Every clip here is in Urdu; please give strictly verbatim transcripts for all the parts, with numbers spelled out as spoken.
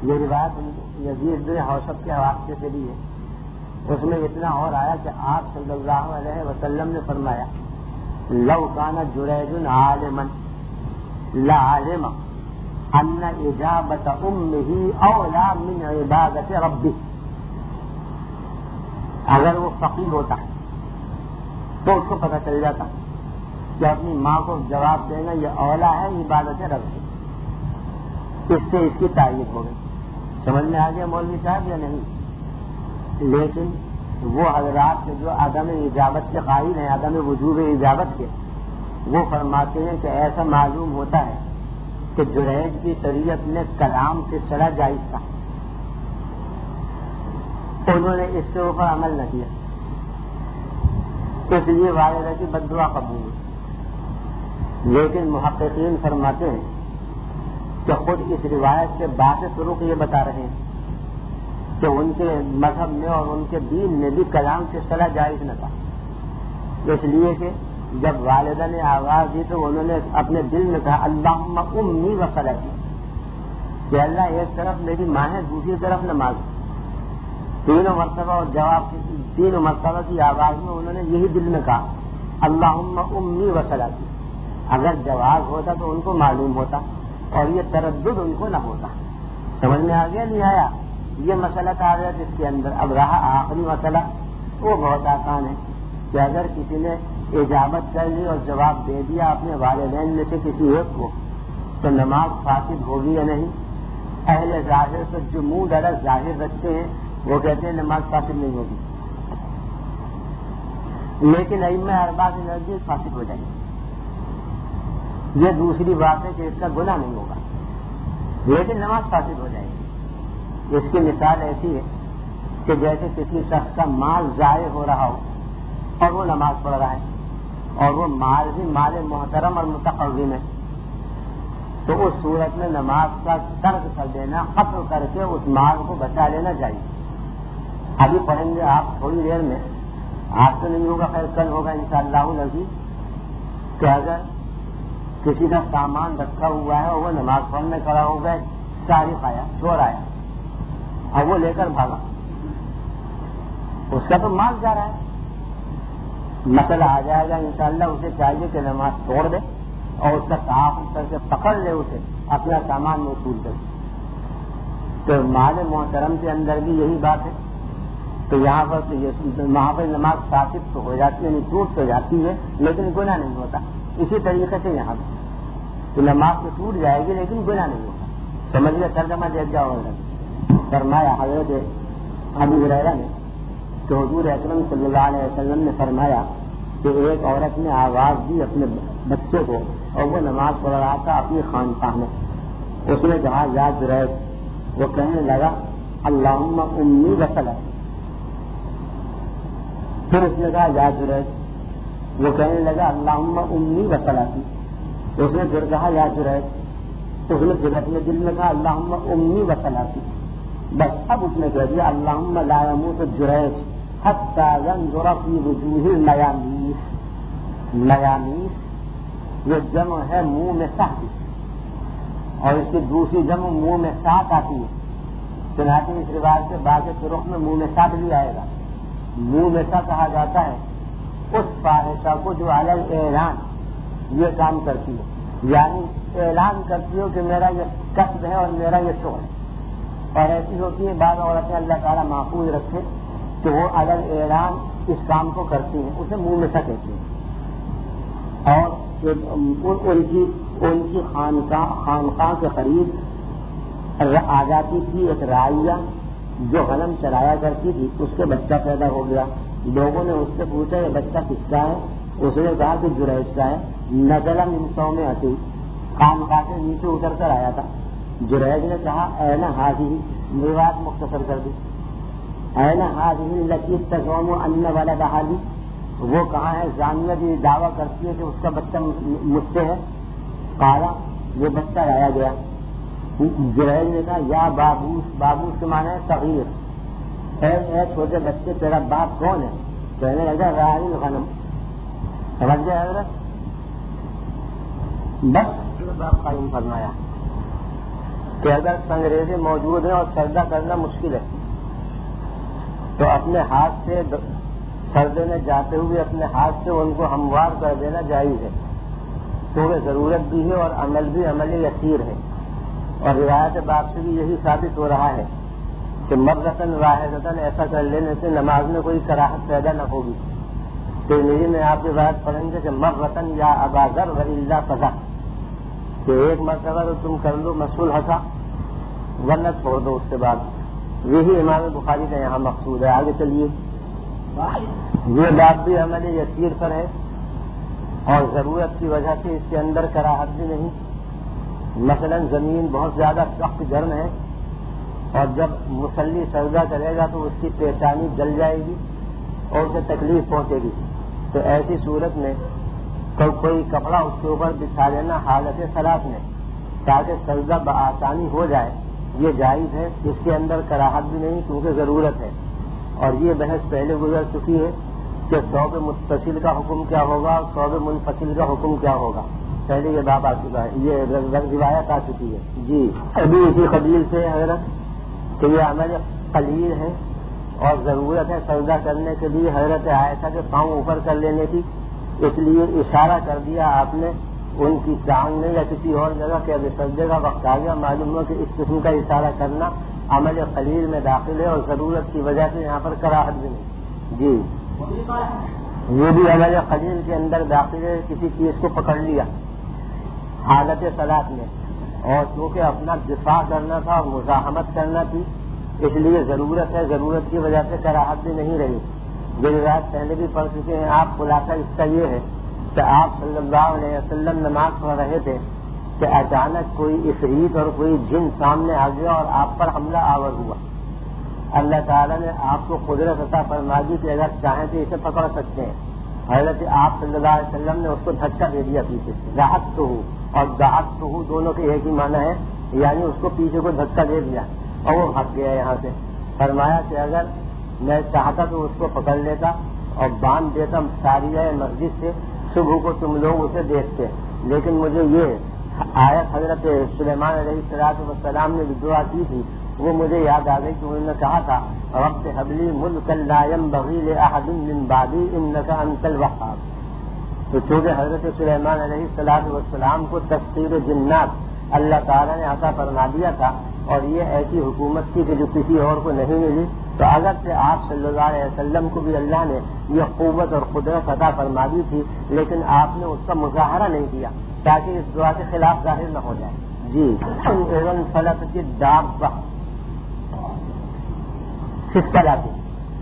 یہ روایت یزید بن حوشب کے حوالے سے بھی ہے. اس میں اتنا اور آیا کہ آپ صلی اللہ علیہ وسلم نے فرمایا لو کان جریج عالما لعلم ان اجابت امه اولا من عبادت ربه. اگر وہ فقیر ہوتا تو اس کو پتہ چل جاتا کہ اپنی ماں کو جواب دینا یہ اولا ہے عبادت رب سے. اس سے اس کی تعریف ہو گئی. سمجھ میں آ گیا مولوی صاحب یا نہیں؟ لیکن وہ حضرات جو عدم اجابت کے قائل ہیں، عدم وجوب اجابت کے، وہ فرماتے ہیں کہ ایسا معلوم ہوتا ہے کہ جریج کی شریعت نے کلام سے چلا جائز تھا، انہوں نے اس کے اوپر عمل نہ کیا، اس لیے والدہ کی بد دعا قبول ہوئی. لیکن محققین فرماتے ہیں کہ خود اس روایت کے باعث طرق یہ بتا رہے ہیں کہ ان کے مذہب میں اور ان کے دین میں بھی کلام سے صلاح جائز نہ تھا. اس لیے کہ جب والدہ نے آواز دی تو انہوں نے اپنے دل میں کہا اللہم امی و صلاتی، کہ اللہ ایک طرف میری ماں ہے دوسری طرف نماز. تینوں مرتبہ اور جواب تینوں مرتبہ کی آواز میں انہوں نے یہی دل میں کہا اللہم امی و صلاتی. اگر جواب ہوتا تو ان کو معلوم ہوتا اور یہ تردد ان کو نہ ہوتا. سمجھ میں آ گیا نہیں آیا؟ یہ مسئلہ آ گیا جس کے اندر. اب رہا آخری مسئلہ، وہ بہت آسان ہے کہ اگر کسی نے اجابت کر لی اور جواب دے دیا اپنے والدین میں سے کسی ایک کو تو نماز فاسد ہوگی یا نہیں؟ اہل ظاہر سے جو منہ ڈرس ظاہر رکھتے ہیں وہ کہتے ہیں نماز فاسد نہیں ہوگی، لیکن ائمہ اربعہ کی نزدیک فاسد ہو جائے گی. یہ دوسری بات ہے کہ اس کا گناہ نہیں ہوگا لیکن نماز فاسد ہو جائے گی. اس کی مثال ایسی ہے کہ جیسے کسی شخص کا مال ضائع ہو رہا ہو اور وہ نماز پڑھ رہا ہے اور وہ مال بھی مال محترم اور متقوم ہے، تو اس صورت میں نماز کا ترک کر دینا، قطع کر کے اس مال کو بچا لینا چاہیے. ابھی پڑھیں گے آپ تھوڑی دیر میں، آج تو نہیں ہوگا خیر کل ہوگا انشاءاللہ العزیز، کہ اگر کسی کا سامان رکھا ہوا ہے اور وہ نماز پڑھنے کھڑا ہو گئے، سارق آیا، چور آیا اور وہ لے کر بھاگا، اس کا تو مال جا رہا ہے. مسئلہ آ جائے گا انشاءاللہ، اسے چاہیے کہ نماز توڑ دے اور اس کا تعاقب کر کے پکڑ لے اسے، اپنا سامان موصول کر. تو مال محترم کے اندر بھی یہی بات ہے. تو یہاں پر تو وہاں پر نماز فاسد تو ہو جاتی ہے، یعنی ٹوٹ تو جاتی ہے لیکن گناہ نہیں ہوتا. اسی طریقے سے یہاں تو نماز تو ٹوٹ جائے گی لیکن گناہ نہیں ہوگا. سمجھیے ترجمہ دیکھ جاؤ. فرمایا حضرت ابو ہریرہ نے کہ حضور اکرم صلی اللہ علیہ وسلم نے فرمایا کہ ایک عورت نے آواز دی اپنے بچے کو اور وہ نماز پڑھ رہا تھا اپنی خانقاہ میں. اس نے کہا یا جریج، وہ کہنے لگا اللہم امی و صلاتی. پھر اس نے کہا یا جریج، وہ کہنے لگا اللہم امی و صلاتی. اس نے پھر کہا یا جریج، اس نے پھر اپنے دل میں کہا اللہم امی و صلاتی. بس اب اس نے کہہ دیا اللہم لا یموت جریج حتی ینظر فی وجوہ المیامیس. میامیس یہ جمع ہے منہ میں سا کی، اور اس کی دوسری جمع منہ میں سات آتی ہے. چنانچہ اس روایت کے بعد طرق میں منہ میں سات بھی آئے گا. منہ میں سا کہا جاتا ہے اس فاحشہ کو جو علی اعلان یہ کام کرتی ہے، یعنی اعلان کرتی ہو کہ میرا یہ کسب ہے اور میرا یہ شغل ہے. اور ایسی ہوتی ہے بعض عورتیں، اللہ تعالیٰ محفوظ رکھے، کہ وہ علی اعلان اس کام کو کرتی ہیں، اسے منہ میں سا کہتی ہیں. اور ان کی ان کی خانقاہ خانقاہ کے قریب آ جاتی تھی ایک راعیہ جو غنم چرایا کرتی تھی. اس کے بچہ پیدا ہو گیا. لوگوں نے اس سے پوچھا یہ بچہ کس کا ہے؟ اس نے کہا کہ جریج کا ہے. نزلہ من صوم عتی، خانقاہ سے نیچے اتر کر آیا تھا. جریج نے کہا این ہذہ، روایت مختصر کر دی، این ہذہ التی تزعم ان ولدھا لی، وہ کہاں ہے زانیہ بھی دعویٰ کرتی ہے کہ اس کا بچہ مجھ سے ہے. قال، یہ بچہ لایا گیا. جریج نے کہا یا بابوس، بابوس کے معنی ہے صغیر، اے اے چھوٹے بچے تیرا باپ کون ہے؟ کہنے لگا راعی الغنم. سمجھ گئے حضرت؟ بس باپ قائم فرمایا. کہ اگر سنگریزے موجود ہیں اور سجدہ کرنا مشکل ہے تو اپنے ہاتھ سے سجدے میں جاتے ہوئے اپنے ہاتھ سے ان کو ہموار کر دینا جائز ہے، کیونکہ ضرورت بھی ہے اور عمل بھی عمل یسیر ہے۔ اور روایت باب سے بھی یہی ثابت ہو رہا ہے کہ مرتن واحدتاً ایسا کر لینے سے نماز میں کوئی کراہت پیدا نہ ہوگی۔ ترمذی میں آپ کی بات پڑھیں گے کہ مرتن یا ابا ذر و الا فذا، کہ ایک مرتبہ تو تم کر لو مسئول حسا ورنہ چھوڑ دو اس کے بعد۔ یہی امام بخاری کا یہاں مقصود ہے۔ آگے چلیے، یہ بات بھی عمل یسیر پر ہے اور ضرورت کی وجہ سے اس کے اندر کراہت بھی نہیں۔ مثلا زمین بہت زیادہ سخت گرم ہے اور جب مصلی سجدہ کرے گا تو اس کی پیشانی جل جائے گی اور اسے تکلیف پہنچے گی، تو ایسی صورت میں تو کوئی کپڑا اس کے اوپر بچھا لینا حالت صلاۃ میں تاکہ سجدہ بآسانی ہو جائے، یہ جائز ہے، اس کے اندر کراہت بھی نہیں کیونکہ ضرورت ہے۔ اور یہ بحث پہلے گزر چکی ہے کہ ثوب متصل کا حکم کیا ہوگا اور ثوب منفصل کا حکم کیا ہوگا، پہلے یہ بات آ چکا ہے، یہ روایت آ چکی ہے۔ جی ابھی اسی قبیل سے حضرت کہ یہ عمل قلیل ہے اور ضرورت ہے سجدہ کرنے کے لیے حضرت عائشہ کے پاؤں اوپر کر لینے کی، اس لیے اشارہ کر دیا آپ نے ان کی ٹانگ میں یا کسی اور جگہ کہ ابھی سجدے کا وقت آ گیا۔ معلوم ہوا کہ اس قسم کا اشارہ کرنا عمل قلیل میں داخل ہے اور ضرورت کی وجہ سے یہاں پر کراہت بھی نہیں۔ جی یہ بھی عمل قلیل کے اندر داخل ہے، کسی چیز کو پکڑ لیا حالت صلاۃ میں اور چونکہ اپنا دفاع کرنا تھا اور مزاحمت کرنا تھی، اس لیے ضرورت ہے، ضرورت کی وجہ سے کراہت بھی نہیں رہی۔ یہ روایت پہلے بھی پڑھ چکے ہیں آپ۔ خلاصہ اس کا یہ ہے کہ آپ صلی اللہ علیہ وسلم نماز پڑھ رہے تھے کہ اچانک کوئی عفریت اور کوئی جن سامنے آ گیا اور آپ پر حملہ آور ہوا۔ اللہ تعالیٰ نے آپ کو قدرت عطا فرما دی کہ اگر چاہیں تو اسے پکڑ سکتے ہیں۔ حضرت آپ صلی اللہ علیہ وسلم نے اس کو دھکا دے دیا پیچھے سے، راحت تو ہو اور داحت تو ہو دونوں کے ایک ہی معنی ہے، یعنی اس کو پیچھے کو دھکا دے دیا اور وہ بھاگ گیا یہاں سے۔ فرمایا کہ اگر میں چاہتا تو اس کو پکڑ لیتا اور باندھ دیتا ساریہ مسجد سے، صبح کو تم لوگ اسے دیکھتے، لیکن مجھے یہ آیت حضرت سلیمان علیہ السلام نے دعا کی تھی وہ مجھے یاد آ گئی کہ انہوں نے کہا تھا رب هب لی ملکا لا ينبغی لأحد من بعدی انک انت الوہاب۔ تو چونکہ حضرت سلیمان علیہ السلام کو تفسیر جنات اللہ تعالیٰ نے عطا فرما دیا تھا اور یہ ایسی حکومت تھی کہ جو کسی اور کو نہیں ملی، تو اگر سے آپ صلی اللہ علیہ وسلم کو بھی اللہ نے یہ قوت اور قدرت عطا فرما دی تھی، لیکن آپ نے اس کا مظاہرہ نہیں کیا تاکہ اس دعا کے خلاف ظاہر نہ ہو جائے۔ جی ایون فلک کی دابہ کس طرح کی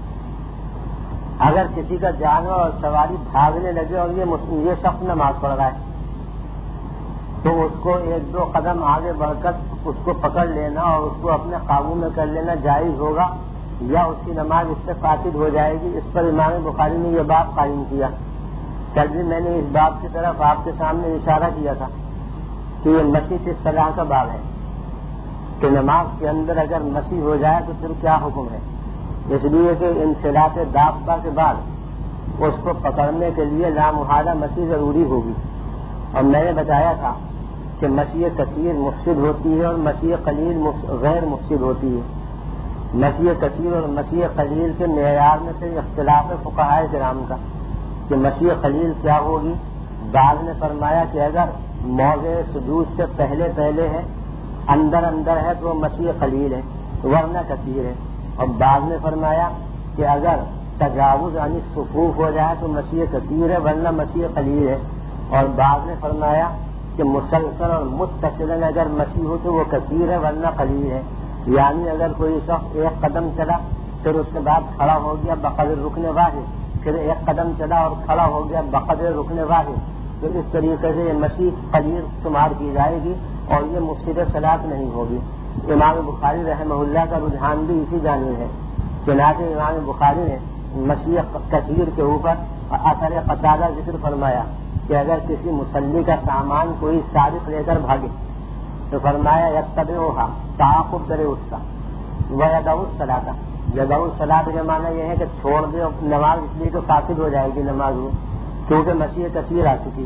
اگر کسی کا جانور اور سواری بھاگنے لگے اور یہ یہ شخص نماز پڑھ رہا ہے تو اس کو ایک دو قدم آگے بڑھ کر اس کو پکڑ لینا اور اس کو اپنے قابو میں کر لینا جائز ہوگا یا اس کی نماز اس سے فاسد ہو جائے گی؟ اس پر امام بخاری نے یہ بات قائم کیا۔ کل بھی میں نے اس بات کی طرف آپ کے سامنے اشارہ کیا تھا کہ یہ مسیح کی صلاح کا باب ہے کہ نماز کے اندر اگر مسیح ہو جائے تو پھر کیا حکم ہے، اس لیے کہ انصلاۃ دابہ کے بعد اس کو پکڑنے کے لیے لامحالہ مسیح ضروری ہوگی۔ اور میں نے بتایا تھا کہ مسیح کثیر مفسد ہوتی ہے اور مسیح قلیل غیر مفسد ہوتی ہے۔ مسیح کثیر اور مسیح قلیل کے معیار میں سے اختلاف ہے فقہائے کرام کا کہ مسیح قلیل کیا ہوگی۔ بعض نے فرمایا کہ اگر موضع سجود سے پہلے پہلے ہے، اندر اندر ہے تو وہ مسیح قلیل ہے ورنہ کثیر ہے۔ اور بعض نے فرمایا کہ اگر تجاوز یعنی صفوف ہو جائے تو مسیح کثیر ہے ورنہ مسیح قلیل ہے۔ اور بعض نے فرمایا کہ مسلسل اور متصل اگر مسیح ہو تو وہ کثیر ہے ورنہ قلیل ہے، یعنی اگر کوئی شخص ایک قدم چلا پھر اس کے بعد کھڑا ہو گیا بقدر رکن واحد، پھر ایک قدم چلا اور کھڑا ہو گیا بقدر رکن واحد، تو اس طریقے سے یہ مسیح قلیل شمار کی جائے گی اور یہ مفسد صلاۃ نہیں ہوگی۔ امام بخاری رحمہ اللہ کا رجحان بھی اسی جانب ہے، چنانچہ امام بخاری نے مسیح کثیر کے اوپر اثر قتادہ ذکر فرمایا کہ اگر کسی مصلی کا سامان کوئی سارق لے کر بھاگے تو فرمایا یتبعھا تعاقب کرے اس کا، ویدع الصلاۃ، یدع الصلاۃ کا معنی یہ ہے کہ چھوڑ دے نماز، اس لیے تو فاسد ہو جائے گی نماز میں کیونکہ مسیح کثیر آ چکی ہے۔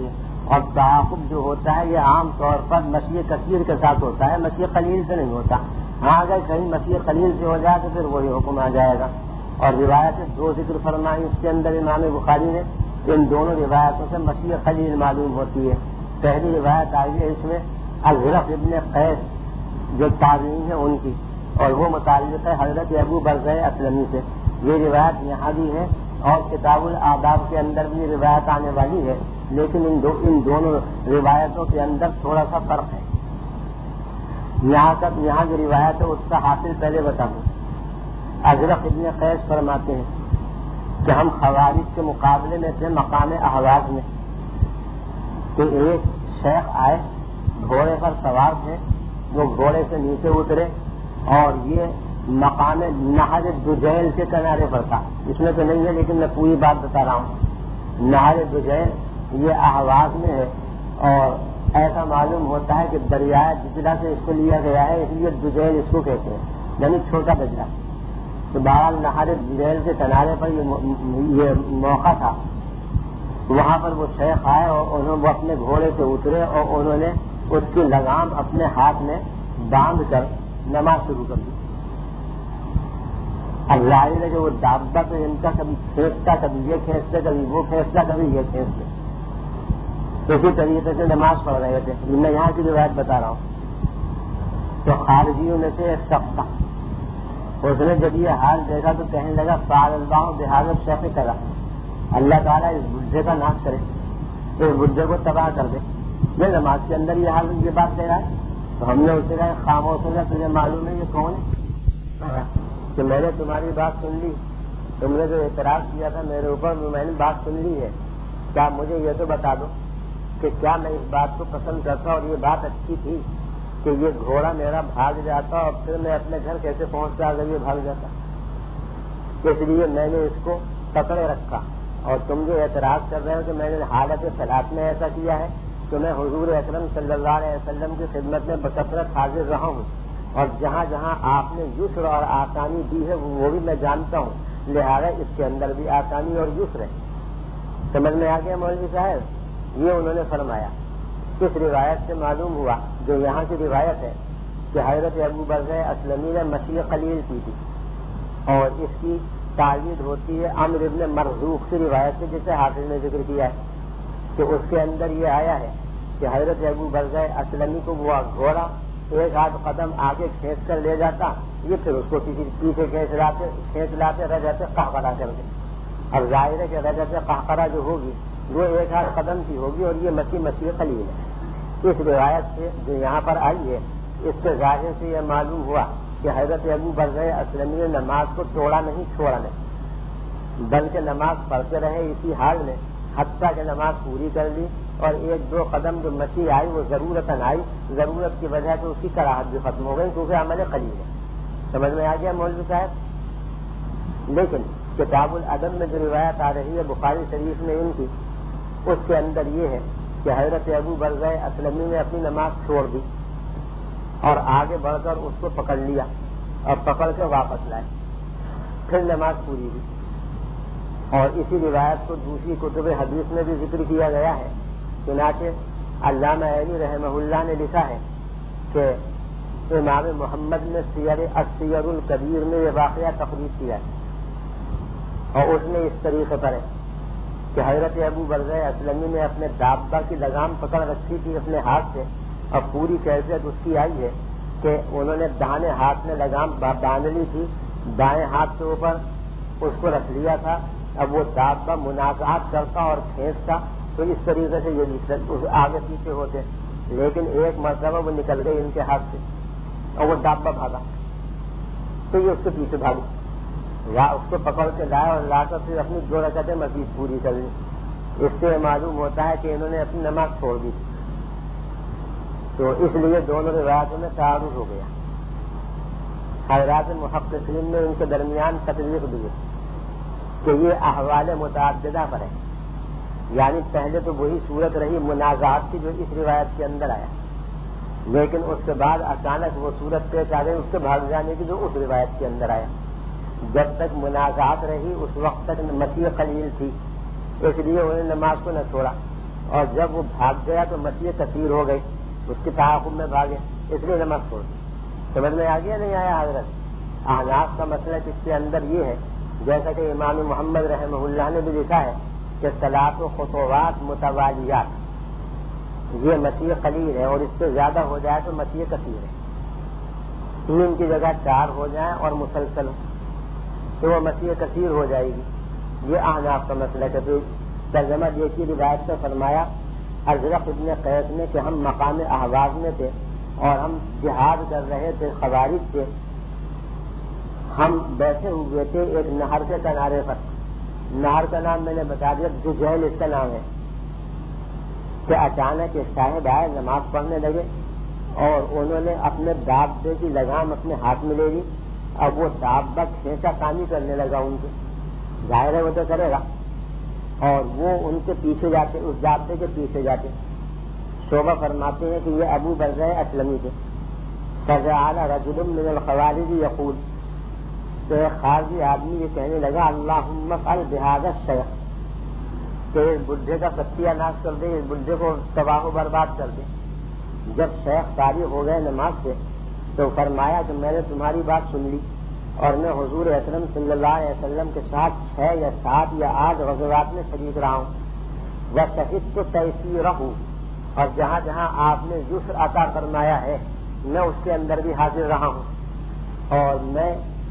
اور تعاقب جو ہوتا ہے یہ عام طور پر مسیح کثیر کے ساتھ ہوتا ہے، مسیح قلیل سے نہیں ہوتا. ہاں اگر کہیں مسیح قلیل سے ہو جائے تو پھر وہی حکم آ جائے گا. اور روایت دو ذکر فرمائی اس کے اندر امام بخاری نے، ان دونوں روایتوں سے مسیح قلیل معلوم ہوتی ہے. پہلی روایت آئی ہے اس میں الغرف ابن قیس جو تابعین ہیں ان کی، اور وہ متعلق ہے حضرت ابو برزہ اسلمی سے. یہ روایت یہاں بھی ہے اور کتاب الآداب کے اندر بھی روایت آنے والی ہے، لیکن ان دو ان دونوں روایتوں کے اندر تھوڑا سا فرق ہے. یہاں تک یہاں جو روایت ہے اس کا حاصل پہلے بتا دوں. ازرق ابن قیس فرماتے ہیں کہ ہم خوارج کے مقابلے میں تھے مقام احواز میں، کہ ایک شیخ آئے گھوڑے پر سوار تھے، وہ گھوڑے سے نیچے اترے اور یہ مقام نہر دجیل کے کنارے پر تھا. اس میں تو نہیں ہے لیکن میں پوری بات بتا رہا ہوں. نہر دجیل یہ احواز میں ہے اور ایسا معلوم ہوتا ہے کہ دریائے دجلہ سے اس کو لیا گیا ہے، اس لیے دجیل اس کو کہتے ہیں، یعنی چھوٹا دجلہ. تو بہرحال نہر دجیل کے کنارے پر یہ موقع تھا. وہاں پر وہ شیخ آئے اور انہوں وہ اپنے گھوڑے سے اترے اور انہوں نے اس کی لگام اپنے ہاتھ میں باندھ کر نماز شروع کر دی. اب ظاہر ہے کہ وہ دابا تو ان کا کبھی کھینچتا، کبھی یہ کھینچتے، کبھی وہ کھینچتا، کبھی یہ کھینچتے. اسی طریقے سے نماز پڑھ رہے تھے. میں یہاں کی روایت بتا رہا ہوں. تو خارجیوں میں سے ایک شخص تھا، اس نے جب یہ حال دیکھا تو کہنے لگا فعل اللہ بحاظت شیخ کرا، اللہ تعالیٰ اس بڈھے کا ناش کرے، اس بڈھے کو تباہ کر دے. یہ نماز کے اندر یہ حال یہ بات کہہ رہا ہے. تو ہم نے اسے کہا خاموش ہو گیا، تجھے معلوم ہے یہ کون ہے؟ کہ میں نے تمہاری بات سن لی، تم نے جو اعتراض کیا تھا میرے اوپر میں نے بات سن لی ہے. کیا مجھے یہ تو بتا دو کہ کیا میں اس بات کو پسند کرتا اور یہ بات اچھی تھی کہ یہ گھوڑا میرا بھاگ جاتا اور پھر میں اپنے گھر کیسے پہنچتا اگر یہ بھاگ جاتا؟ اس لیے میں نے اس کو پکڑے رکھا. اور تم جو اعتراض کر رہے ہو کہ میں نے حالت صلاۃ میں ایسا کیا ہے تو میں حضور اکرم صلی اللہ علیہ وسلم کی خدمت میں بکثرت حاضر رہا ہوں اور جہاں جہاں آپ نے یسر اور آسانی دی ہے وہ بھی میں جانتا ہوں، لہذا اس کے اندر بھی آسانی اور یسر ہے. سمجھ میں آ گیا مولوی صاحب؟ یہ انہوں نے فرمایا. اس روایت سے معلوم ہوا جو یہاں کی روایت ہے کہ حضرت ابو برزہ اسلمی نے مسیح قلیل کی تھی اور اس کی تائید ہوتی ہے عمر ابن مرزوق کی روایت سے جسے حافظ نے ذکر کیا ہے کہ اس کے اندر یہ آیا ہے کہ حضرت ابو برزہ اسلمی کو وہ گھوڑا ایک آدھ قدم آگے کھینچ کر لے جاتا، یہ پھر اس کو کسی پیچھے کھینچ لاتے کھینچ لاتے رجعت قہقرہ کر دے. اب ظاہر ہے کہ رجعت قہقرہ جو ہوگی وہ ایک آدھ قدم کی ہوگی اور یہ مسیح مسیح قلیل ہے. اس روایت سے جو یہاں پر آئی ہے اس سے ظاہر سے یہ معلوم ہوا کہ حضرت ابو برزہ اسلمی نے نماز کو توڑا نہیں چھوڑا نہیں، بلکہ نماز پڑھتے رہے اسی حال میں حتیٰ کہ نماز پوری کر لی اور ایک دو قدم جو مسیح آئی وہ ضرورتاً آئی، ضرورت کی وجہ سے اس کی کراہت بھی ختم ہو گئی کیونکہ عمل قلیل ہے. سمجھ میں آ گیا مولوی صاحب؟ لیکن کتاب الادب میں جو روایت آ رہی ہے بخاری شریف میں ان کی، اس کے اندر یہ ہے کہ حضرت ابو برزہ اسلمی نے اپنی نماز چھوڑ دی اور آگے بڑھ کر اس کو پکڑ لیا اور پکڑ کے واپس لائے، پھر نماز پوری ہوئی. اور اسی روایت کو دوسری کتب حدیث میں بھی ذکر کیا گیا ہے. چنانچہ علامہ عینی رحمہ اللہ نے لکھا ہے کہ امام محمد نے سیر السیر الکبیر میں یہ واقعہ تخریج کیا ہے اور اس میں اس طریقے پر ہے کہ حضرت ابو برزہ اسلمی نے اپنے دابہ کی لگام پکڑ رکھی تھی اپنے ہاتھ سے اور پوری کیفیت اس کی آئی ہے کہ انہوں نے دانے ہاتھ میں لگام باندھ لی تھی، دائیں ہاتھ کے اوپر اس کو رکھ لیا تھا. اب وہ دابہ منازعات کرتا اور کھینچتا تو اس طریقے سے یہ آگے پیچھے ہوتے، لیکن ایک مرتبہ وہ نکل گئی ان کے ہاتھ سے اور وہ دابہ بھاگا تو یہ اس کے پیچھے بھاگی یا اس کو پکڑ کے لایا اور لا کر پھر اپنی دو رکعتیں مزید پوری کر لی. اس سے معلوم ہوتا ہے کہ انہوں نے اپنی نماز چھوڑ دی تو اس لیے دونوں روایتوں میں تعارض ہو گیا. حضرات محققین نے ان کے درمیان تفریق دی کہ یہ احوال متعددہ پر ہے، یعنی پہلے تو وہی صورت رہی منازعات کی جو اس روایت کے اندر آیا، لیکن اس کے بعد اچانک وہ صورت پیش آ گئی اس کے بھاگ جانے کی جو اس روایت کے اندر آیا. جب تک منازعات رہی اس وقت تک مسیح قلیل تھی، اس لیے انہوں نے نماز کو نہ چھوڑا. اور جب وہ بھاگ گیا تو مسیح کثیر ہو گئی، اس کے تعاقب میں بھاگے، اس لیے نماز چھوڑ دی۔ سمجھ میں آ گیا نہیں آیا حضرت؟ احناف کا مسئلہ اس کے اندر یہ ہے، جیسا کہ امام محمد رحمہ اللہ نے بھی لکھا ہے کہ صلاۃ و خطوات متوالیات یہ مسیح قلیل ہے، اور اس سے زیادہ ہو جائے تو مسیح کثیر ہے۔ تین کی جگہ چار ہو جائیں اور مسلسل تو وہ مسیح کثیر ہو جائے گی۔ یہ احناف کا مسئلہ ہے۔ کہ ترجمہ دیکھی روایت سے فرمایا ازرق ابن قیس نے کہ ہم مقام احواز میں تھے اور ہم جہاد کر رہے تھے خوارج سے، ہم بیٹھے ہوئے تھے ایک نہر کے کنارے پر۔ نہر کا نام میں نے بتا دیا، ججیل اس کا نام ہے۔ کہ اچانک ایک صاحب آئے، نماز پڑھنے لگے اور انہوں نے اپنے دابے کی لگام اپنے ہاتھ میں لے لی۔ اب وہ دابہ کھینچا کانی کرنے لگا ان کے، ظاہر ہے وہ تو کرے گا، اور وہ ان کے پیچھے جاتے، اس دابے کے پیچھے جاتے۔ شعبہ فرماتے ہیں کہ یہ ابو برزہ اسلمی تھے۔ فجعل رجل من الخوارج یقول، تو ایک خارجی آدمی یہ کہنے لگا اللہم افعل بہذا الشیخ، کہ اس بڈھے کا ستیہ ناش کر دے، اس بڈھے کو تباہ و برباد کر دے۔ جب شیخ فارغ ہو گئے نماز سے تو فرمایا کہ میں نے تمہاری بات سن لی اور میں حضور اکرم صلی اللہ علیہ وسلم کے ساتھ چھ یا سات یا آٹھ غزوات میں شریک رہا ہوں، وشہدت تیسیرہ، اور جہاں جہاں آپ نے یسر عطا فرمایا ہے میں اس کے اندر بھی حاضر رہا ہوں، اور میں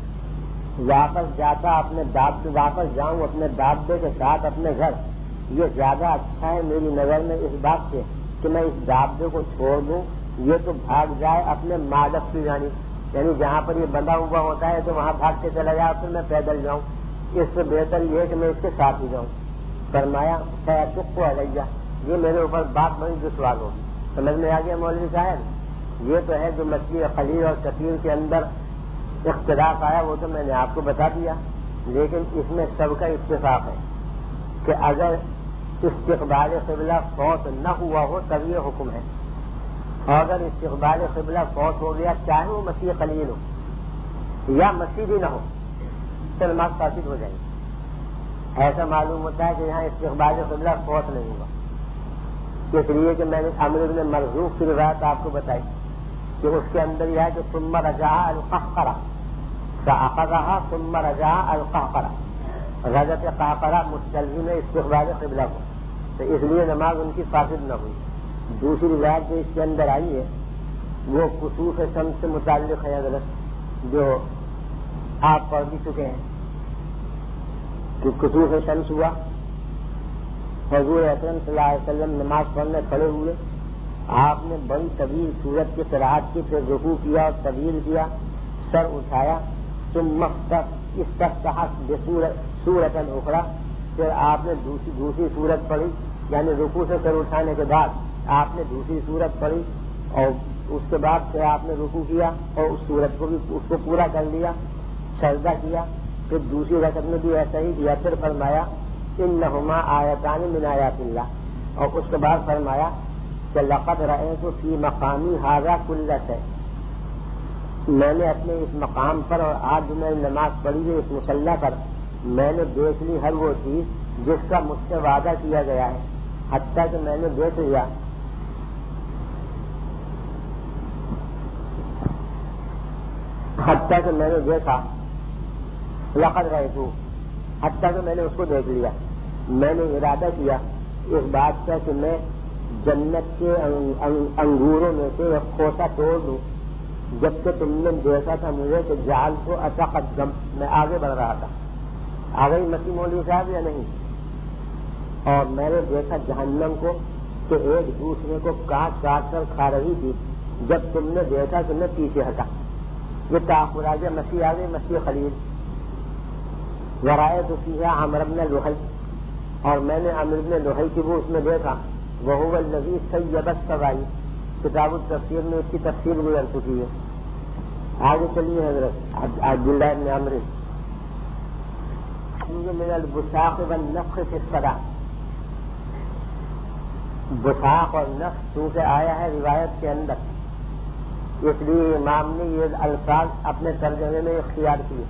واپس جاتا اپنے داب واپس جاؤں اپنے دابے کے ساتھ اپنے گھر، یہ زیادہ اچھا ہے میری نظر میں اس بات سے کہ میں اس دابے کو چھوڑ دوں، یہ تو بھاگ جائے اپنے مالک کی جانب، یعنی جہاں پر یہ بندھا ہوا ہوتا ہے تو وہاں بھاگ کے چلا جائے، پھر میں پیدل جاؤں، اس سے بہتر یہ ہے کہ میں اس کے ساتھ ہی جاؤں۔ فرمایا فیتق علیہ، یہ میرے اوپر بات بڑی دشوار ہوگی۔ سمجھ میں آ گیا مولوی صاحب؟ یہ تو ہے جو مسیح خلیل اور کثیر کے اندر اختلاف آیا، وہ تو میں نے آپ کو بتا دیا، لیکن اس میں سب کا اتفاق ہے کہ اگر استقبال قبلہ فوت نہ ہوا ہو تب یہ حکم ہے، اور اگر استقبال قبلہ فوت ہو گیا چاہے وہ مسیح خلیل ہو یا مسیح بھی نہ ہو تو نماز فاسد ہو جائے گی۔ ایسا معلوم ہوتا ہے کہ یہاں استقبال قبلہ فوت نہیں ہوا، اس لیے کہ میں نے عمرو بن مرزوق کی روایت آپ کو بتائی کہ اس کے اندر یہ ہے کہ ثم رجع القہقرہ فاخذها ثم رجع القہقرہ، رجعت قہقرہ مستلزم ہے استقبال قبلہ کو، تو اس لیے نماز ان کی فاسد نہ ہوئی۔ دوسری روایت جو اس کے اندر آئی ہے وہ کسوف شمس سے متعلق ہے حضرت، جو آپ پڑھ بھی چکے ہیں کہ کسوف شمس ہوا، حضور اکرم صلی اللہ علیہ وسلم نماز پڑھنے کھڑے ہوئے، آپ نے بڑی طویل صورت کی قرأت کی، پھر رکوع کیا اور طویل کیا، سر اٹھایا، ثم استفتح بسورۃ اخری، پھر آپ نے دوسری دوسری صورت پڑھی، یعنی رکوع سے سر اٹھانے کے بعد آپ نے دوسری صورت پڑھی، اور اس کے بعد پھر آپ نے رکوع کیا اور اس صورت کو بھی اس کو پورا کر لیا، سجدہ کیا، پھر دوسری رکعت میں بھی ایسا ہی کیا، پھر فرمایا انہما آیتان من آیات اللہ، اور اس کے بعد فرمایا کہ لقد رأیت فی مقامی ھذا کل شیء، میں نے اپنے اس مقام پر اور آج جو میں نے نماز پڑھی ہے اس مصلی پر میں نے دیکھ لی ہر وہ چیز جس کا مجھ سے وعدہ کیا گیا ہے، حتیٰ کہ میں نے دیکھ لیا حتیٰ کہ میں نے دیکھا لقد رأیت، حتیٰ کہ میں نے اس کو دیکھ لیا، میں نے ارادہ کیا اس بات کا کہ میں جنت کے انگوروں میں سے ایک کھوسا توڑ دوں، جبکہ تم نے دیکھا تھا مجھے کہ جعل کو اتقدم، میں آگے بڑھ رہا تھا، آ گئی مسیح مولوی صاحب یا نہیں؟ اور میں نے دیکھا جہنم کو کہ ایک دوسرے کو کاٹ کاٹ کر کھا رہی تھی، جب تم نے دیکھا کہ میں پیچھے ہٹا۔ یہ تاخر آ گیا، مسیح آ گئی، مسیح خلیل۔ ورائے تو فیہا عمرو بن لحی، اور میں نے عمرو بن لحی کی وہ اس میں دیکھا، وہو الذی سیب السوائی، کتاب التفسیر میں اس کی تفسیر گزر چکی ہے۔ آگے چلیے حضرت عبداللہ بن عمرو، من البساق والنفخ فی الصلاۃ، بساق اور نفخ چونکہ آیا ہے روایت کے اندر، اس لیے امام نے یہ الفاظ اپنے ترجمے میں اختیار کیے،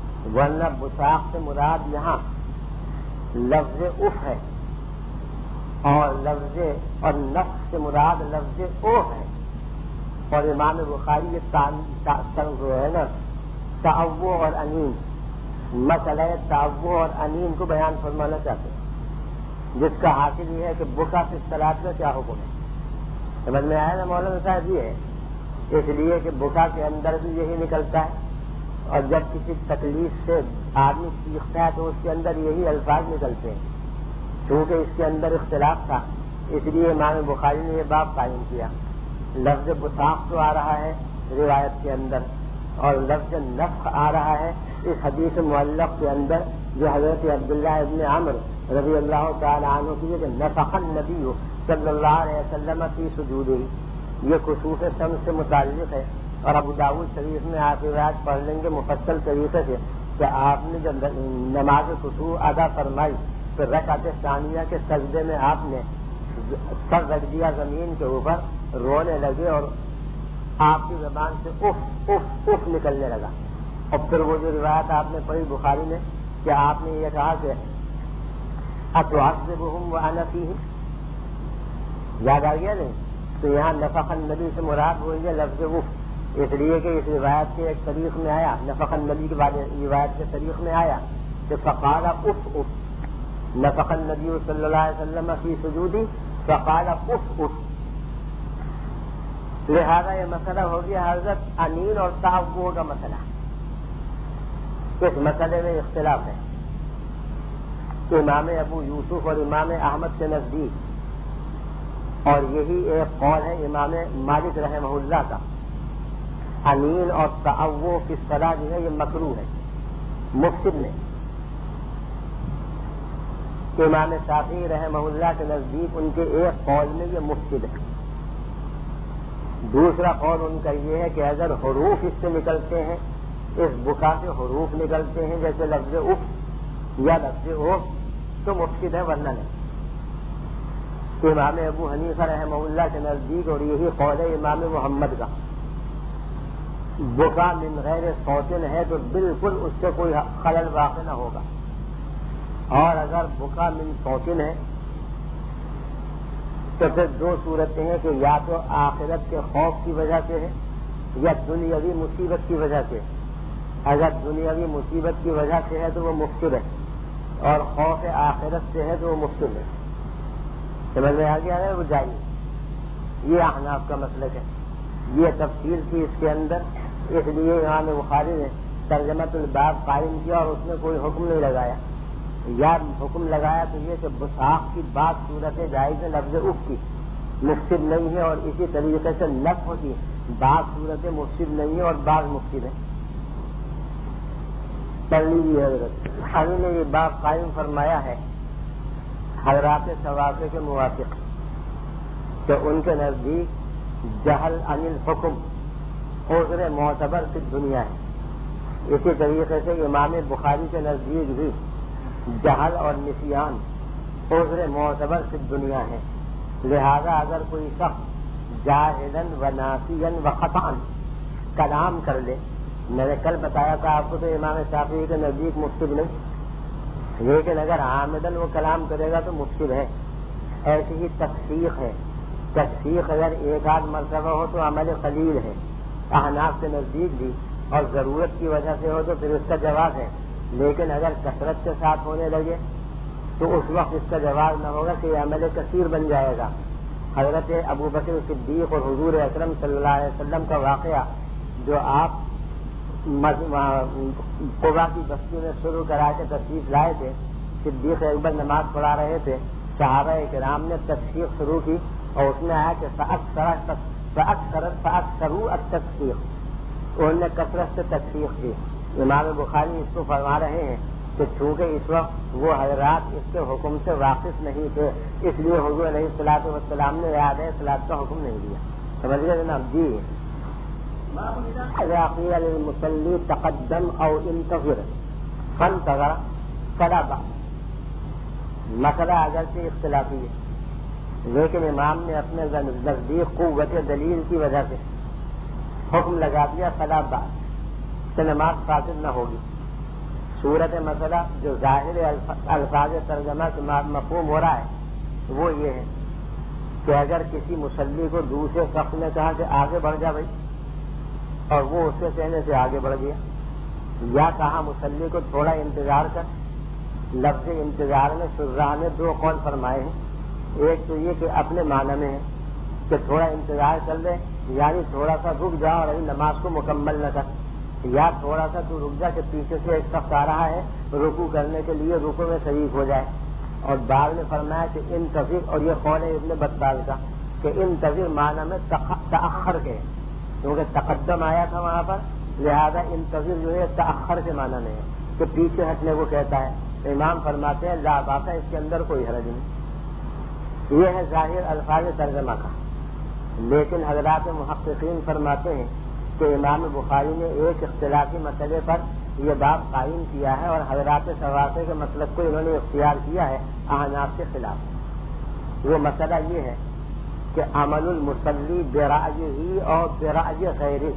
ورنہ بساق سے مراد یہاں لفظ اف ہے، اور لفظ اور نفس سے مراد لفظ او ہے. اور امام بخاری یہ جو ہے نا تعوع اور انین، مسئلہ تعوع اور انین کو بیان فرمانا چاہتے ہیں، جس کا حاصل یہ ہے کہ بکا سے صلاۃ کا کیا حکم ہے. سمجھ میں آیا نا مولانا صاحب؟ یہ ہے اس لیے کہ بکا کے اندر بھی یہی نکلتا ہے، اور جب کسی تکلیف سے آدمی سیکھتا ہے تو اس کے اندر یہی الفاظ نکلتے ہیں. چونکہ اس کے اندر اختلاف تھا اس لیے امام بخاری نے یہ باب قائم کیا. لفظ بساق تو آ رہا ہے روایت کے اندر، اور لفظ نفخ آ رہا ہے اس حدیث معلق کے اندر جو حضرت عبداللہ ابن عمر رضی اللہ تعالی عنہ کی کہ نفخ النبی صلی اللہ علیہ وسلم فی سجودہ، یہ خصوص شمس سے متعلق ہے. اور ابو داؤد شریف میں آپ روایت پڑھ لیں گے مفصل طریقے سے کہ آپ نے جب نماز خشوع ادا فرمائی تو رکعت ثانیہ کے سجدے میں آپ نے سر رکھ دیا زمین کے اوپر، رونے لگے اور آپ کی زبان سے اف اف اف نکلنے لگا. اور پھر وہ جو روایت آپ نے پڑھی بخاری میں کہ آپ نے یہ کہا کہ اتعذبہم وانا فیہم، یاد آ گیا نہیں؟ تو یہاں نفخ النبی سے مراد ہوئی ہے لفظ اف، اس لیے کہ اس روایت کے ایک طریق میں آیا، نفخ النبی کے بعد روایت کے طریق میں آیا کہ فقال اف اف، نفخ النبی صلی اللہ علیہ وسلم فی سجودی فقال اف اف. لہذا یہ مسئلہ ہو گیا حضرت انین اور تعوع کا مسئلہ. اس مسئلے میں اختلاف ہے. امام ابو یوسف اور امام احمد کے نزدیک، اور یہی ایک قول ہے امام مالک رحمہ اللہ کا، انین اور تعوع کی صلاح جو ہے یہ مکروہ ہے، مفسد نہیں. امام شافعی رحمہ اللہ کے نزدیک ان کے ایک قول میں یہ مفسد ہے. دوسرا قول ان کا یہ ہے کہ اگر حروف اس سے نکلتے ہیں، اس بکا سے حروف نکلتے ہیں جیسے لفظ اف یا لفظ اوف، تو مفسد ہے، ورنہ نہیں. امام ابو حنیفہ رحمہ اللہ کے نزدیک، اور یہی قول ہے امام محمد کا، بکا من غیر صوتن ہے تو بالکل اس سے کوئی خلل واقع نہ ہوگا. اور اگر بکا من صوتن ہے تو پھر دو صورتیں ہیں کہ یا تو آخرت کے خوف کی وجہ سے ہے یا دنیاوی مصیبت کی وجہ سے. اگر دنیاوی مصیبت کی وجہ سے ہے تو وہ مفسد ہے، اور خوف آخرت سے ہے تو وہ مفسد ہے. سمجھ میں آ گیا ہے؟ وہ جائیے. یہ احناف کا مسلک ہے. یہ تفصیل تھی اس کے اندر، اس لیے امام بخاری نے ترجمۃ الباب قائم کیا اور اس میں کوئی حکم نہیں لگایا. یا حکم لگایا تو یہ کہ بساق کی بعض صورتیں جائز ہے لفظ اف کی، مفسد نہیں ہے، اور اسی طریقے سے نفخ کی بعض صورتیں مفسد نہیں ہیں اور بعض مفسد ہیں. پڑھ لیجیے حضرت. ابھی نے یہ باب قائم فرمایا ہے حضرات ثوابے کے موافق کہ ان کے نزدیک جہل عن الحکم عذر معتبر فی دنیا ہے. اسی طریقے سے امام بخاری کے نزدیک بھی جہل اور نسیان عذر معتبر فی دنیا ہے. لہذا اگر کوئی شخص جاہلاً و ناسیاً و خطأً کلام کر لے، میں نے کل بتایا تھا آپ کو تو امام شافعی کے نزدیک مفسد نہیں، لیکن اگر عامداً وہ کلام کرے گا تو مفسد ہے. ایسی ہی تفسیق ہے. تفسیق اگر ایک آدھ مرتبہ ہو تو عمل قلیل ہے احناف کے نزدیک بھی، اور ضرورت کی وجہ سے ہو تو پھر اس کا جواز ہے. لیکن اگر کثرت کے ساتھ ہونے لگے تو اس وقت اس کا جواز نہ ہوگا کہ یہ عمل کثیر بن جائے گا. حضرت ابو بکر صدیق اور حضور اکرم صلی اللہ علیہ وسلم کا واقعہ جو آپ قبا کی بستی میں شروع کرا کے تشریف لائے تھے، صدیق اکبر نماز پڑھا رہے تھے، صحابہ کرام نے تشریف شروع کی اور اس میں آیا کہ فَأَكْثَرُوا التَّشْفِيقَ، انہوں نے کثرت سے تشریف کی. امام بخاری اس کو فرما رہے ہیں کہ چونکہ اس وقت وہ حضرات اس کے حکم سے واقف نہیں تھے، اس لیے حضور علیہ الصلوٰۃ والسلام نے یاد ہے صلاۃ کا حکم نہیں دیا. سمجھ گئے جناب جی؟ اذا قیل للمصلی تقدم او انتظر فانتظر فلا بأس. مسئلہ اگرچہ اختلافی ہے، لیکن امام نے اپنے نزدیک قوت دلیل کی وجہ سے حکم لگا دیا فلا بأس، کہ نماز فاسد نہ ہوگی. صورت مسئلہ جو ظاہر الفاظ ترجمہ سے مفہوم ہو رہا ہے وہ یہ ہے کہ اگر کسی مصلی کو دوسرے شخص نے کہا کہ آگے بڑھ جا بھائی، اور وہ اس کے کہنے سے آگے بڑھ گیا، یا کہا مصلی کو تھوڑا انتظار کر، لفظ انتظار میں شراح نے دو قول فرمائے ہیں۔ ایک تو یہ کہ اپنے معنی میں ہے کہ تھوڑا انتظار کر لے، یعنی تھوڑا سا رک جا اور ابھی نماز کو مکمل نہ کر، یا تھوڑا سا تو رک جا کہ پیچھے سے ایک شخص آ رہا ہے رکوع کرنے کے لیے، رکوع میں شریک ہو جائے۔ اور بعد میں فرمایا کہ انتظر، اور یہ قول ہے ابن بطال کا کہ انتظر معنی میں تأخر کے، کیونکہ تقدم آیا تھا وہاں پر، لہذا انتظر جو ہے تأخر کے معنی میں ہے کہ پیچھے ہٹنے کو کہتا ہے۔ تو امام فرماتے ہیں لا باقا، اس کے اندر کوئی حرج نہیں۔ یہ ہے ظاہر الفاظ ترجمہ کا، لیکن حضرات محققین فرماتے ہیں کہ امام بخاری نے ایک اختلافی مسئلے پر یہ باب قائم کیا ہے، اور حضرات سواسے کے مطلب کو انہوں نے اختیار کیا ہے احناف کے خلاف۔ وہ مسئلہ یہ ہے کہ عمل المصلی برأیہ اور برأی غیرہ،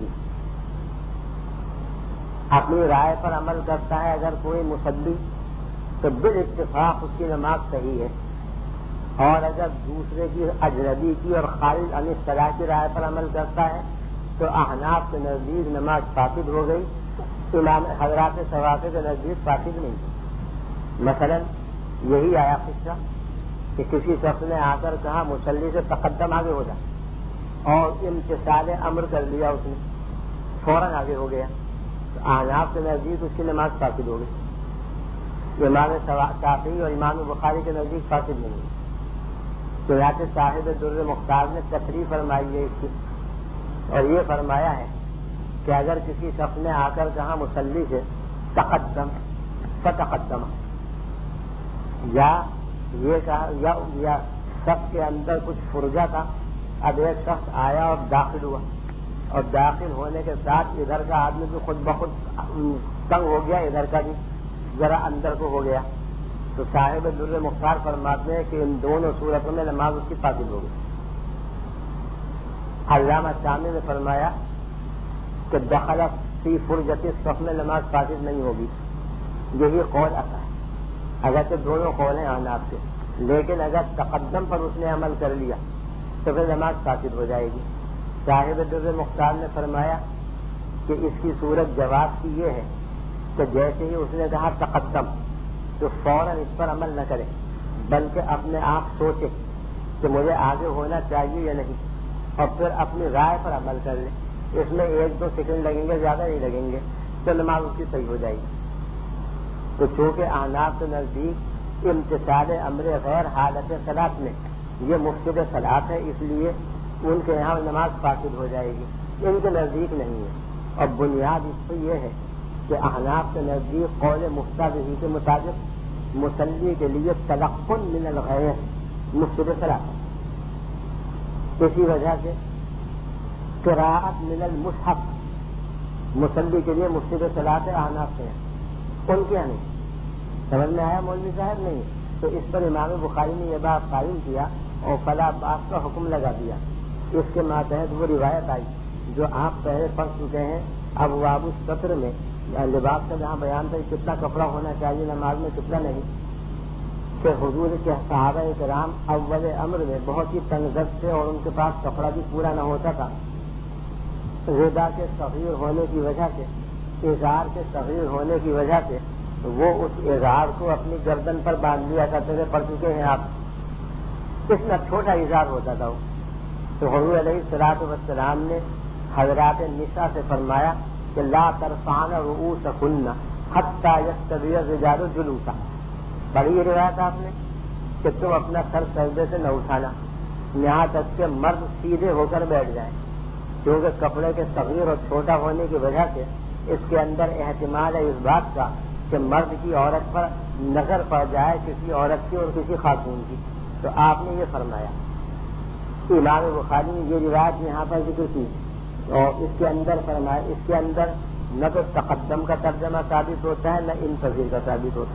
اپنی رائے پر عمل کرتا ہے اگر کوئی مصلی تو بالاتفاق اس کی نماز صحیح ہے، اور اگر دوسرے کی اجنبی کی اور خارج عن الصلاۃ کی رائے پر عمل کرتا ہے تو احناف کے نزدیک نماز فاسد ہو گئی، امام حضرات سواسے کے نزدیک فاسد نہیں۔ مثلا یہی آیا قصہ کہ کسی شخص نے آ کر کہا مصلی سے تقدم آگے ہو جا، اور امتثال امر کر لیا اس نے، فوراً آگے ہو گیا، تو احناف کے نزدیک اس کی نماز فاسد ہو گئی، امام شافعی اور امام بخاری کے نزدیک فاسد نہیں ہے۔ تو یہاں صاحب در مختار نے تصریح فرمائی ہے اس کی، اور یہ فرمایا ہے کہ اگر کسی شخص نے آ کر کہا مصلی سے تقدم فتقدم، یا یہ کہا یا, یا شخص کے اندر کچھ فرجہ تھا، اب ایک شخص آیا اور داخل ہوا، اور داخل ہونے کے ساتھ ادھر کا آدمی بھی خود بخود تنگ ہو گیا، ادھر کا بھی ذرا اندر کو ہو گیا، تو صاحب در مختار فرماتے ہیں کہ ان دونوں صورتوں میں نماز اس کی فاسد ہو گئی۔ علامہ شامی نے فرمایا کہ دخل فی فرجۃ الصف میں نماز فاسد نہیں ہوگی، یہی قول آتا ہے، اگرچہ دونوں قول ہیں احناف کے، لیکن اگر تقدم پر اس نے عمل کر لیا تو پھر نماز فاسد ہو جائے گی۔ صاحب در مختار نے فرمایا کہ اس کی صورت جواب کی یہ ہے کہ جیسے ہی اس نے کہا تقدم تو فوراً اس پر عمل نہ کرے، بلکہ اپنے آپ سوچے کہ مجھے آگے ہونا چاہیے یا نہیں، اور پھر اپنی رائے پر عمل کر لے۔ اس میں ایک دو سیکنڈ لگیں گے، زیادہ نہیں لگیں گے، تو نماز اس کی صحیح ہو جائے گی۔ تو چونکہ احناف کے نزدیک امتثال امر غیر حالت صلاۃ میں یہ مفسد صلاۃ ہے، اس لیے ان کے یہاں نماز فاسد ہو جائے گی، ان کے نزدیک نہیں ہے۔ اور بنیاد اس پہ یہ ہے کہ احناف کے نزدیک قول مفتدی کے مطابق مصلی کے لیے تلقن من الغیر مفسد صلاۃ، اسی وجہ سے قراءت من المصحف مصلی کے لیے مفسد صلاۃ احناف سے ہیں، ان کے یہاں نہیں۔ سمجھ میں آیا مولوی صاحب؟ نہیں۔ تو اس پر امام بخاری نے یہ بات قائم کیا اور فلا باس کا حکم لگا دیا۔ اس کے ماتحت وہ روایت آئی جو آپ پہلے پڑھ چکے ہیں ابواب الستر میں، لباس کا جہاں بیان تھا کتنا کپڑا ہونا چاہیے نماز میں، کتنا نہیں، کہ حضور کے صحابہ کرام اول امر میں بہت ہی تنگدست تھے اور ان کے پاس کپڑا بھی پورا نہ ہوتا تھا، غدا کے صغیر ہونے کی وجہ سے، اظہار کے صغیر ہونے کی وجہ سے وہ اس اظہار کو اپنی گردن پر باندھ لیا کرتے تھے، پڑھ چکے ہیں آپ، اتنا چھوٹا اظہار ہوتا تھا وہ۔ تو حضور علیہ الصلوۃ والسلام نے حضرات نساء سے فرمایا کہ لا ترفعن رؤوسکن حتی یستوی الرجال جلوسا، بڑی یہ روایت آپ نے کہ تم اپنا سر سجدے سے نہ اٹھانا یہاں تک کہ مرد سیدھے ہو کر بیٹھ جائیں، کیونکہ کپڑے کے صغیر اور چھوٹا ہونے کی وجہ سے اس کے اندر احتمال ہے اس بات کا کہ مرد کی عورت پر نظر پڑ جائے، کسی عورت کی اور کسی خاتون کی، تو آپ نے یہ فرمایا۔ امام بخاری نے یہ روایت یہاں پر ذکر کی اور اس کے اندر فرمایا، اس کے اندر نہ تو تقدم کا ترجمہ ثابت ہوتا ہے نہ انتظر کا ثابت ہوتا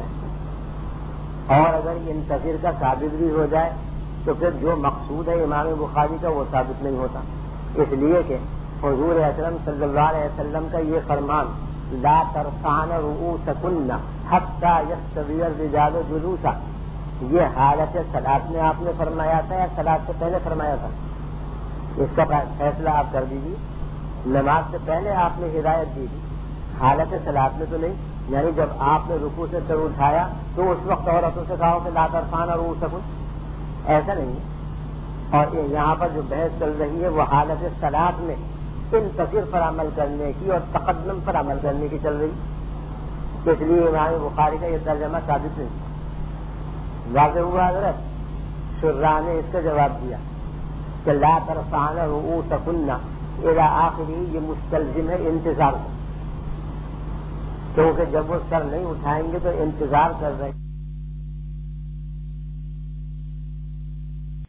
ہے، اور اگر انتظر کا ثابت بھی ہو جائے تو پھر جو مقصود ہے امام بخاری کا وہ ثابت نہیں ہوتا، اس لیے کہ حضور اکرم صلی اللہ علیہ وسلم کا یہ فرمان لا ترفعن رؤوسکن حتی یستوی الرجال جلوسا، یہ حالت صلاۃ میں آپ نے فرمایا تھا یا صلاۃ سے پہلے فرمایا تھا؟ اس کا فیصلہ آپ کر دیجیے. نماز سے پہلے آپ نے ہدایت دی تھی، حالت صلاۃ میں تو نہیں. یعنی جب آپ نے رکوع سے سر اٹھایا تو اس وقت عورتوں سے کہا کہ لا ترفعن رؤوسکن، ایسا نہیں. اور یہاں پر جو بحث چل رہی ہے وہ حالت صلاۃ میں انتصر پر عمل کرنے کی اور تقدم پر عمل کرنے کی چل رہی. اس لیے امام بخاری کا یہ ترجمہ ثابت نہیں. واضح ہوا حضرت؟ شراح نے اس کا جواب دیا کہ لا ترفعن رؤوسکن الی آخری، یہ مستلزم ہے انتظار کا، کیونکہ جب وہ سر نہیں اٹھائیں گے تو انتظار کر رہے ہیں.